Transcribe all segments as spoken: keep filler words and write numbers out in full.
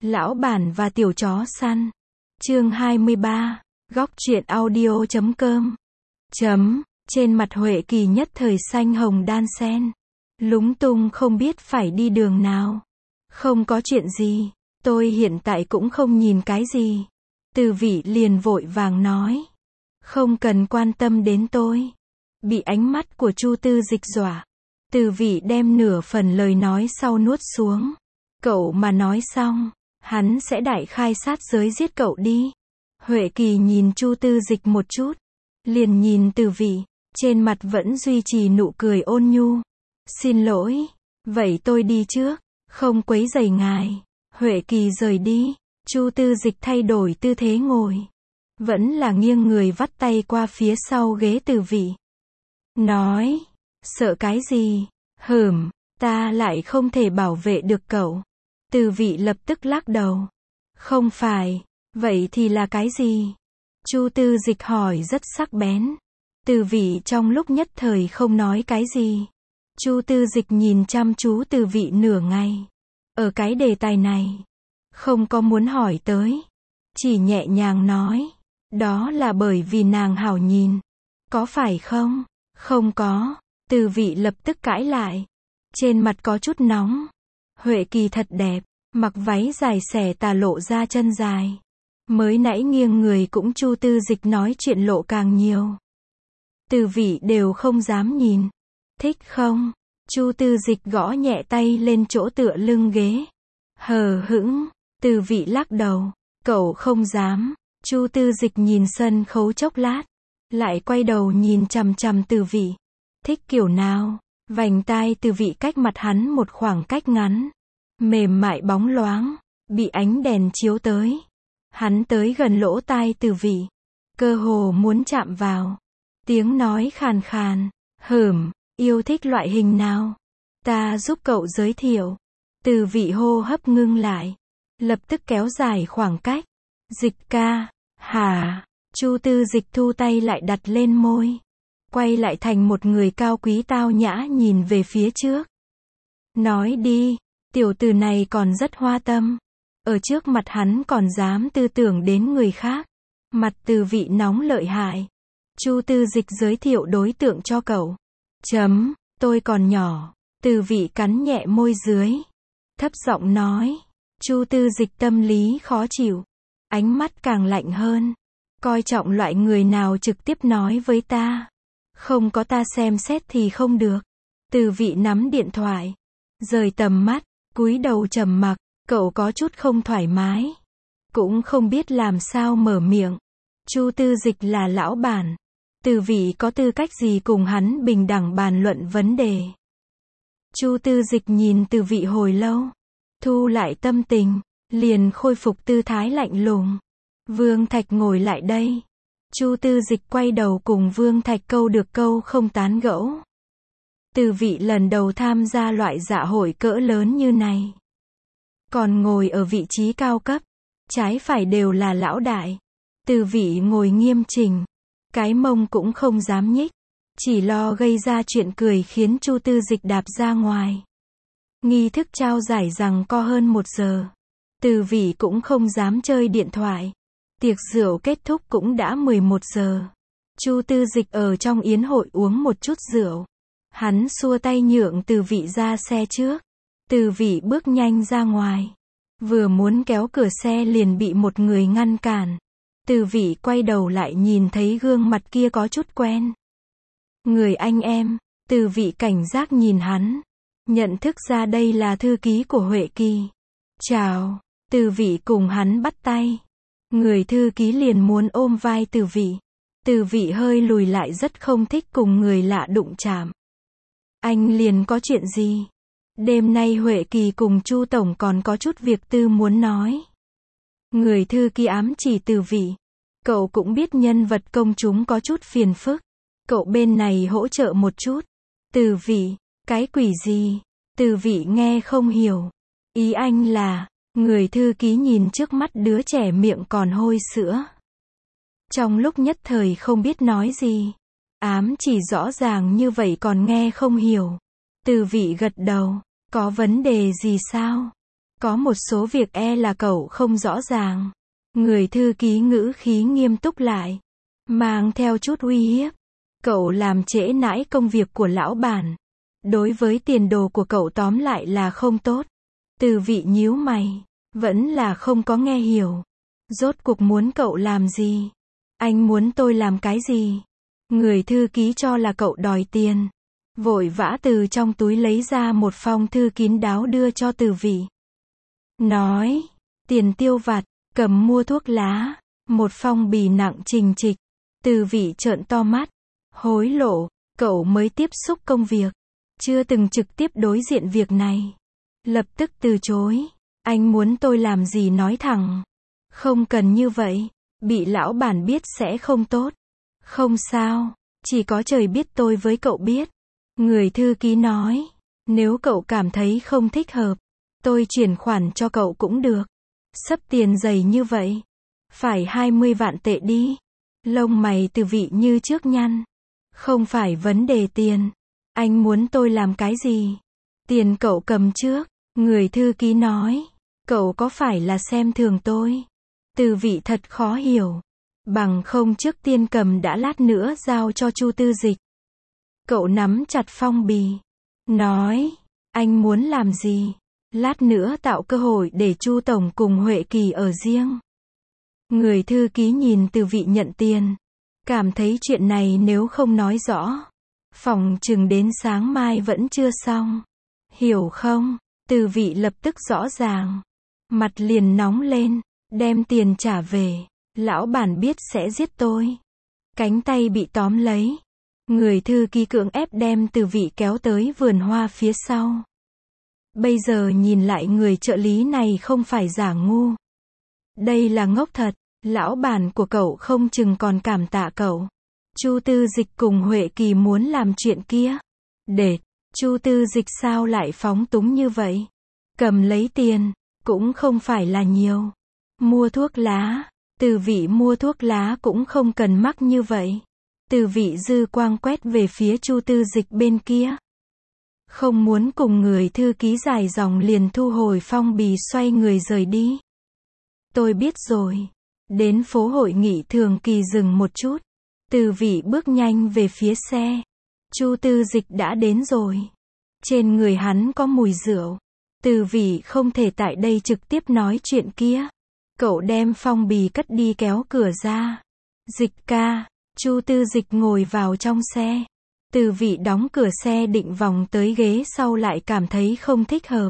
Lão bản và tiểu chó săn. Chương hai mươi ba. Góc truyện audio chấm com. Chấm. Trên mặt Huệ Kỳ nhất thời xanh hồng đan xen. Lúng túng không biết phải đi đường nào. Không có chuyện gì. Tôi hiện tại cũng không nhìn cái gì. Từ Vị liền vội vàng nói. Không cần quan tâm đến tôi. Bị ánh mắt của Chu Tư Dịch dọa. Từ Vị đem nửa phần lời nói sau nuốt xuống. Cậu mà nói xong, hắn sẽ đại khai sát giới giết cậu đi. Huệ Kỳ nhìn Chu Tư Dịch một chút. Liền nhìn Từ Vị. Trên mặt vẫn duy trì nụ cười ôn nhu. Xin lỗi. Vậy tôi đi trước. Không quấy rầy ngài. Huệ Kỳ rời đi. Chu Tư Dịch thay đổi tư thế ngồi. Vẫn là nghiêng người vắt tay qua phía sau ghế Từ Vị. Nói. Sợ cái gì? Hửm. Ta lại không thể bảo vệ được cậu. Từ Vị lập tức lắc đầu. Không phải. Vậy thì là cái gì? Chu Tư Dịch hỏi rất sắc bén. Từ Vị trong lúc nhất thời không nói cái gì. Chu Tư Dịch nhìn chăm chú Từ Vị nửa ngày. Ở cái đề tài này, không có muốn hỏi tới. Chỉ nhẹ nhàng nói. Đó là bởi vì nàng hảo nhìn. Có phải không? Không có. Từ Vị lập tức cãi lại. Trên mặt có chút nóng. Huệ Kỳ thật đẹp. Mặc váy dài xẻ tà lộ ra chân dài. Mới nãy nghiêng người cũng Chu Tư Dịch nói chuyện lộ càng nhiều. Từ Vị đều không dám nhìn. Thích không? Chu Tư Dịch gõ nhẹ tay lên chỗ tựa lưng ghế. Hờ hững. Từ Vị lắc đầu. Cậu không dám. Chu Tư Dịch nhìn sân khấu chốc lát. Lại quay đầu nhìn chằm chằm Từ Vị. Thích kiểu nào? Vành tai Từ Vị cách mặt hắn một khoảng cách ngắn. Mềm mại bóng loáng. Bị ánh đèn chiếu tới. Hắn tới gần lỗ tai Từ Vị. Cơ hồ muốn chạm vào. Tiếng nói khàn khàn. Hửm. Yêu thích loại hình nào? Ta giúp cậu giới thiệu. Từ Vị hô hấp ngưng lại. Lập tức kéo dài khoảng cách. Dịch ca. Hả? Chu Tư Dịch thu tay lại đặt lên môi. Quay lại thành một người cao quý tao nhã nhìn về phía trước. Nói đi. Tiểu tử này còn rất hoa tâm. Ở trước mặt hắn còn dám tư tưởng đến người khác. Mặt Từ Vị nóng lợi hại. Chu Tư Dịch giới thiệu đối tượng cho cậu. Chấm. Tôi còn nhỏ. Từ Vị cắn nhẹ môi dưới. Thấp giọng nói. Chu Tư Dịch tâm lý khó chịu. Ánh mắt càng lạnh hơn. Coi trọng loại người nào trực tiếp nói với ta. Không có ta xem xét thì không được. Từ Vị nắm điện thoại. Rời tầm mắt. Cúi đầu trầm mặc. Cậu có chút không thoải mái. Cũng không biết làm sao mở miệng. Chu Tư Dịch là lão bản. Từ Vị có tư cách gì cùng hắn bình đẳng bàn luận vấn đề. Chu Tư Dịch nhìn Từ Vị hồi lâu. Thu lại tâm tình. Liền khôi phục tư thái lạnh lùng. Vương Thạch ngồi lại đây. Chu Tư Dịch quay đầu cùng Vương Thạch câu được câu không tán gẫu. Từ Vị lần đầu tham gia loại dạ hội cỡ lớn như này. Còn ngồi ở vị trí cao cấp. Trái phải đều là lão đại. Từ Vị ngồi nghiêm chỉnh. Cái mông cũng không dám nhích. Chỉ lo gây ra chuyện cười khiến Chu Tư Dịch đạp ra ngoài. Nghi thức trao giải rằng co hơn một giờ. Từ Vị cũng không dám chơi điện thoại. Tiệc rượu kết thúc cũng đã mười một giờ. Chu Tư Dịch ở trong yến hội uống một chút rượu. Hắn xua tay nhượng Từ Vị ra xe trước. Từ Vị bước nhanh ra ngoài. Vừa muốn kéo cửa xe liền bị một người ngăn cản. Từ Vị quay đầu lại nhìn thấy gương mặt kia có chút quen. Người anh em. Từ Vị cảnh giác nhìn hắn. Nhận thức ra đây là thư ký của Huệ Kỳ. Chào. Từ Vị cùng hắn bắt tay. Người thư ký liền muốn ôm vai Từ Vị. Từ Vị hơi lùi lại rất không thích cùng người lạ đụng chạm. Anh liền có chuyện gì? Đêm nay Huệ Kỳ cùng Chu Tổng còn có chút việc tư muốn nói. Người thư ký ám chỉ Từ Vị. Cậu cũng biết nhân vật công chúng có chút phiền phức. Cậu bên này hỗ trợ một chút. Từ Vị, cái quỷ gì? Từ Vị nghe không hiểu. Ý anh là, người thư ký nhìn trước mắt đứa trẻ miệng còn hôi sữa. Trong lúc nhất thời không biết nói gì. Ám chỉ rõ ràng như vậy còn nghe không hiểu. Từ Vị gật đầu. Có vấn đề gì sao? Có một số việc e là cậu không rõ ràng. Người thư ký ngữ khí nghiêm túc lại, mang theo chút uy hiếp. Cậu làm trễ nải công việc của lão bản. Đối với tiền đồ của cậu tóm lại là không tốt. Từ vị nhíu mày, vẫn là không có nghe hiểu. Rốt cuộc muốn cậu làm gì? Anh muốn tôi làm cái gì? Người thư ký cho là cậu đòi tiền. Vội vã từ trong túi lấy ra một phong thư kín đáo đưa cho Từ vị. Nói, tiền tiêu vặt, cầm mua thuốc lá, một phong bì nặng trình trịch. Từ vị trợn to mắt. Hối lộ, cậu mới tiếp xúc công việc. Chưa từng trực tiếp đối diện việc này. Lập tức từ chối. Anh muốn tôi làm gì nói thẳng. Không cần như vậy. Bị lão bản biết sẽ không tốt. Không sao, chỉ có trời biết tôi với cậu biết. Người thư ký nói, nếu cậu cảm thấy không thích hợp, tôi chuyển khoản cho cậu cũng được. Sấp tiền dày như vậy, phải hai mươi vạn tệ đi. Lông mày Từ vị như trước nhăn. Không phải vấn đề tiền. Anh muốn tôi làm cái gì? Tiền cậu cầm trước. Người thư ký nói, cậu có phải là xem thường tôi? Từ vị thật khó hiểu. Bằng không trước tiên cầm đã, lát nữa giao cho Chu Tư Dịch. Cậu nắm chặt phong bì. Nói, anh muốn làm gì? Lát nữa tạo cơ hội để Chu Tổng cùng Huệ Kỳ ở riêng. Người thư ký nhìn Từ vị nhận tiền. Cảm thấy chuyện này nếu không nói rõ, phòng chừng đến sáng mai vẫn chưa xong. Hiểu không? Từ vị lập tức rõ ràng. Mặt liền nóng lên. Đem tiền trả về. Lão bản biết sẽ giết tôi. Cánh tay bị tóm lấy. Người thư ký cưỡng ép đem Từ vị kéo tới vườn hoa phía sau. Bây giờ nhìn lại người trợ lý này không phải giả ngu. Đây là ngốc thật. Lão bản của cậu không chừng còn cảm tạ cậu. Chu Tư Dịch cùng Huệ Kỳ muốn làm chuyện kia. Để, Chu Tư Dịch sao lại phóng túng như vậy? Cầm lấy tiền, cũng không phải là nhiều. Mua thuốc lá, Từ vị mua thuốc lá cũng không cần mắc như vậy. Từ vị dư quang quét về phía Chu Tư Dịch bên kia. Không muốn cùng người thư ký dài dòng liền thu hồi phong bì xoay người rời đi. Tôi biết rồi. Đến phố hội nghị thường kỳ dừng một chút. Từ vị bước nhanh về phía xe. Chu Tư Dịch đã đến rồi. Trên người hắn có mùi rượu. Từ vị không thể tại đây trực tiếp nói chuyện kia. Cậu đem phong bì cất đi kéo cửa ra. Dịch ca. Chu Tư Dịch ngồi vào trong xe. Từ vị đóng cửa xe định vòng tới ghế sau lại cảm thấy không thích hợp.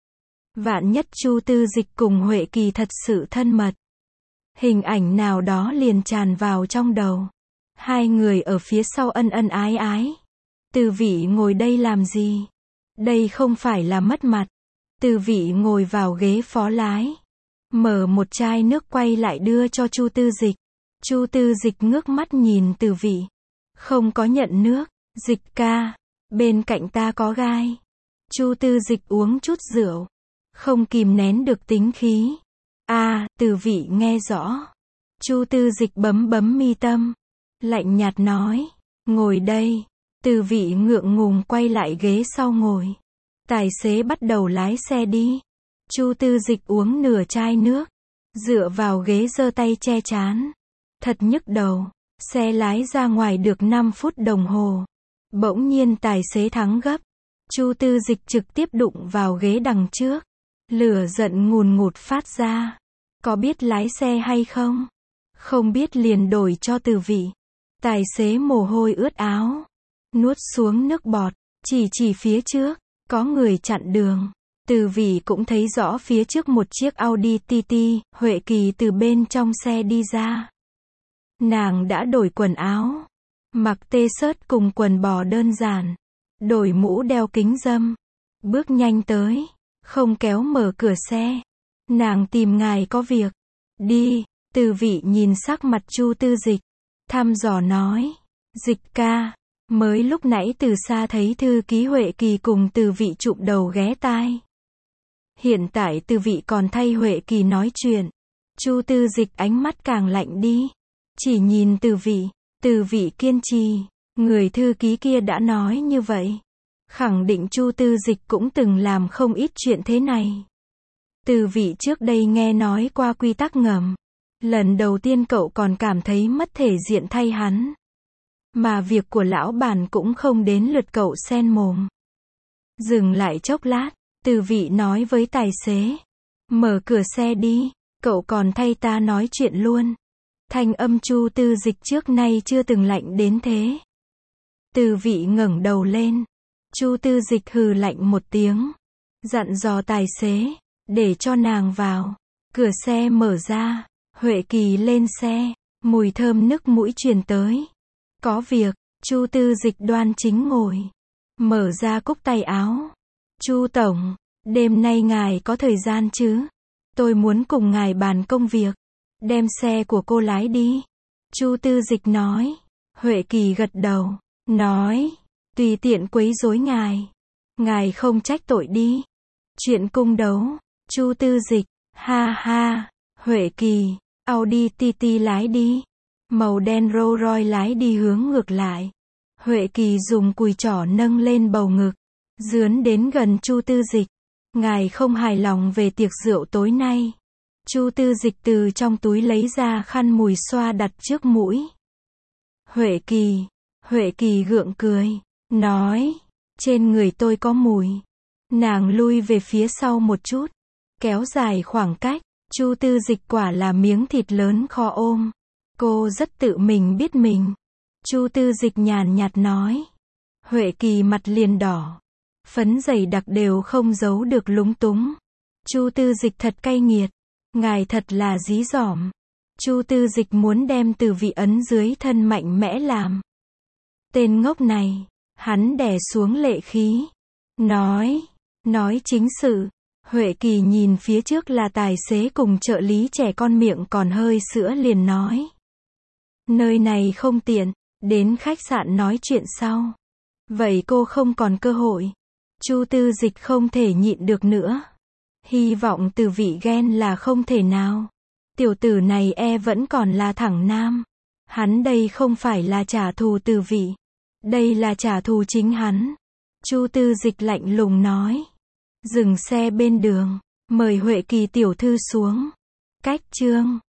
Vạn nhất Chu Tư Dịch cùng Huệ Kỳ thật sự thân mật. Hình ảnh nào đó liền tràn vào trong đầu. Hai người ở phía sau ân ân ái ái. Từ vị ngồi đây làm gì? Đây không phải là mất mặt. Từ vị ngồi vào ghế phó lái. Mở một chai nước quay lại đưa cho Chu Tư Dịch. Chu Tư Dịch ngước mắt nhìn Từ vị. Không có nhận nước. Dịch ca. Bên cạnh ta có gai. Chu Tư Dịch uống chút rượu. Không kìm nén được tính khí. À, Từ vị nghe rõ. Chu Tư Dịch bấm bấm mi tâm. Lạnh nhạt nói. Ngồi đây. Từ vị ngượng ngùng quay lại ghế sau ngồi. Tài xế bắt đầu lái xe đi. Chu Tư Dịch uống nửa chai nước. Dựa vào ghế giơ tay che trán. Thật nhức đầu. Xe lái ra ngoài được năm phút đồng hồ. Bỗng nhiên tài xế thắng gấp. Chu Tư Dịch trực tiếp đụng vào ghế đằng trước. Lửa giận ngùn ngụt phát ra. Có biết lái xe hay không? Không biết liền đổi cho Từ vị. Tài xế mồ hôi ướt áo. Nuốt xuống nước bọt. Chỉ chỉ phía trước. Có người chặn đường. Từ vị cũng thấy rõ phía trước một chiếc Audi tê tê. Huệ Kỳ từ bên trong xe đi ra. Nàng đã đổi quần áo. Mặc tê-shớt cùng quần bò đơn giản. Đổi mũ đeo kính râm. Bước nhanh tới. Không kéo mở cửa xe. Nàng tìm ngài có việc. Đi. Từ vị nhìn sắc mặt Chu Tư Dịch. Thăm dò nói. Dịch ca. Mới lúc nãy từ xa thấy thư ký Huệ Kỳ cùng Từ vị chụm đầu ghé tai. Hiện tại Từ vị còn thay Huệ Kỳ nói chuyện. Chu Tư Dịch ánh mắt càng lạnh đi. Chỉ nhìn Từ vị. Từ vị kiên trì. Người thư ký kia đã nói như vậy. Khẳng định Chu Tư Dịch cũng từng làm không ít chuyện thế này. Từ vị trước đây nghe nói qua quy tắc ngầm. Lần đầu tiên cậu còn cảm thấy mất thể diện thay hắn. Mà việc của lão bản cũng không đến lượt cậu xen mồm. Dừng lại chốc lát, từ vị nói với tài xế. Mở cửa xe đi, cậu còn thay ta nói chuyện luôn. Thanh âm Chu Tư Dịch trước nay chưa từng lạnh đến thế. Từ vị ngẩng đầu lên. Chu Tư Dịch hừ lạnh một tiếng. Dặn dò tài xế, để cho nàng vào. Cửa xe mở ra, Huệ Kỳ lên xe, mùi thơm nức mũi truyền tới. Có việc, Chu Tư Dịch đoan chính ngồi. Mở ra cúc tay áo. Chu tổng, đêm nay ngài có thời gian chứ? Tôi muốn cùng ngài bàn công việc. Đem xe của cô lái đi. Chu Tư Dịch nói. Huệ Kỳ gật đầu, nói, tùy tiện quấy rối ngài. Ngài không trách tội đi. Chuyện cung đấu. Chu Tư Dịch, ha ha. Huệ Kỳ, Audi tê tê lái đi. Màu đen Rolls Royce lái đi hướng ngược lại. Huệ Kỳ dùng cùi trỏ nâng lên bầu ngực, dướn đến gần Chu Tư Dịch. Ngài không hài lòng về tiệc rượu tối nay. Chu Tư Dịch từ trong túi lấy ra khăn mùi xoa đặt trước mũi. Huệ Kỳ, Huệ Kỳ gượng cười, nói, trên người tôi có mùi. Nàng lui về phía sau một chút, kéo dài khoảng cách. Chu Tư Dịch quả là miếng thịt lớn khó ôm. Cô rất tự mình biết mình. Chu Tư Dịch nhàn nhạt nói. Huệ Kỳ mặt liền đỏ. Phấn dày đặc đều không giấu được lúng túng. Chu Tư Dịch thật cay nghiệt. Ngài thật là dí dỏm. Chu Tư Dịch muốn đem Từ vị ấn dưới thân mạnh mẽ làm. Tên ngốc này. Hắn đè xuống lệ khí. Nói. Nói chính sự. Huệ Kỳ nhìn phía trước là tài xế cùng trợ lý trẻ con miệng còn hơi sữa liền nói. Nơi này không tiện. Đến khách sạn nói chuyện sau. Vậy cô không còn cơ hội. Chu Tư Dịch không thể nhịn được nữa. Hy vọng Từ vị ghen là không thể nào. Tiểu tử này e vẫn còn là thẳng nam. Hắn đây không phải là trả thù Từ vị. Đây là trả thù chính hắn. Chu Tư Dịch lạnh lùng nói. Dừng xe bên đường. Mời Huệ Kỳ tiểu thư xuống. Cách chương.